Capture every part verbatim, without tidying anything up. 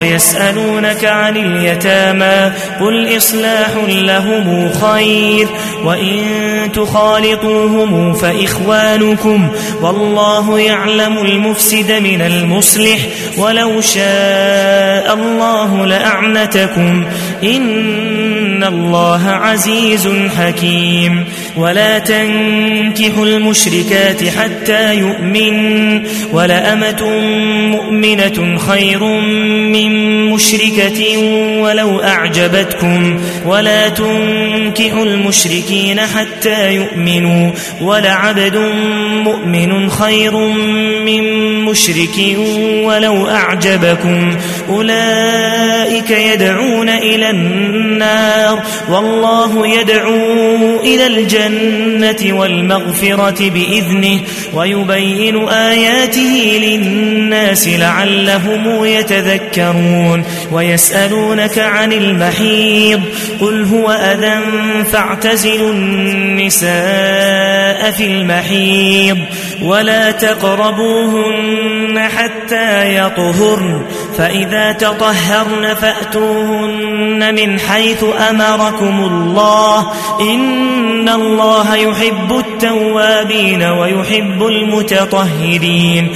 يسألونك عن اليتامى قل إصلاح لهم خير وإن تخالطوهم فإخوانكم والله يعلم المفسد من المصلح ولو شاء الله لأعنتكم إن الله عزيز حكيم. ولا تنكحوا المشركات حتى يؤمن ولأمة مؤمنة خير من مشركة ولو أعجبتكم ولا تنكحوا المشركين حتى يؤمنوا ولعبد مؤمن خير من مشرك ولو أعجبكم أولئك يدعون إلى النار والله يدعو إلى الجنة والمغفرة بإذنه ويبين آياته للناس لعلهم يتذكرون. ويسألونك عن المحيض قل هو أذى فاعتزلوا النساء في المحيض ولا تقربوهن حتى يطهرن فإذا تطهرن فأتوهن من حيث أمركم الله إن الله يحب التوابين ويحب المتطهرين.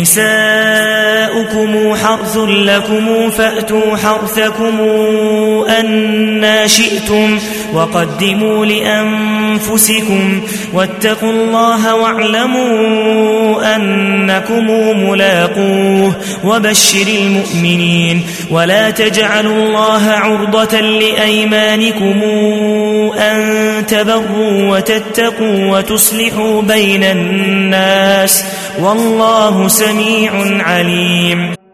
نساؤكم حرث لكم فأتوا حرثكم أنى شئتم وقدموا لأنفسكم واتقوا الله واعلموا أنكم ملاقوه وبشر المؤمنين. ولا تجعلوا الله عرضة لأيمانكم أن تبروا وتتقوا وتصلحوا بين الناس والله سميع عليم.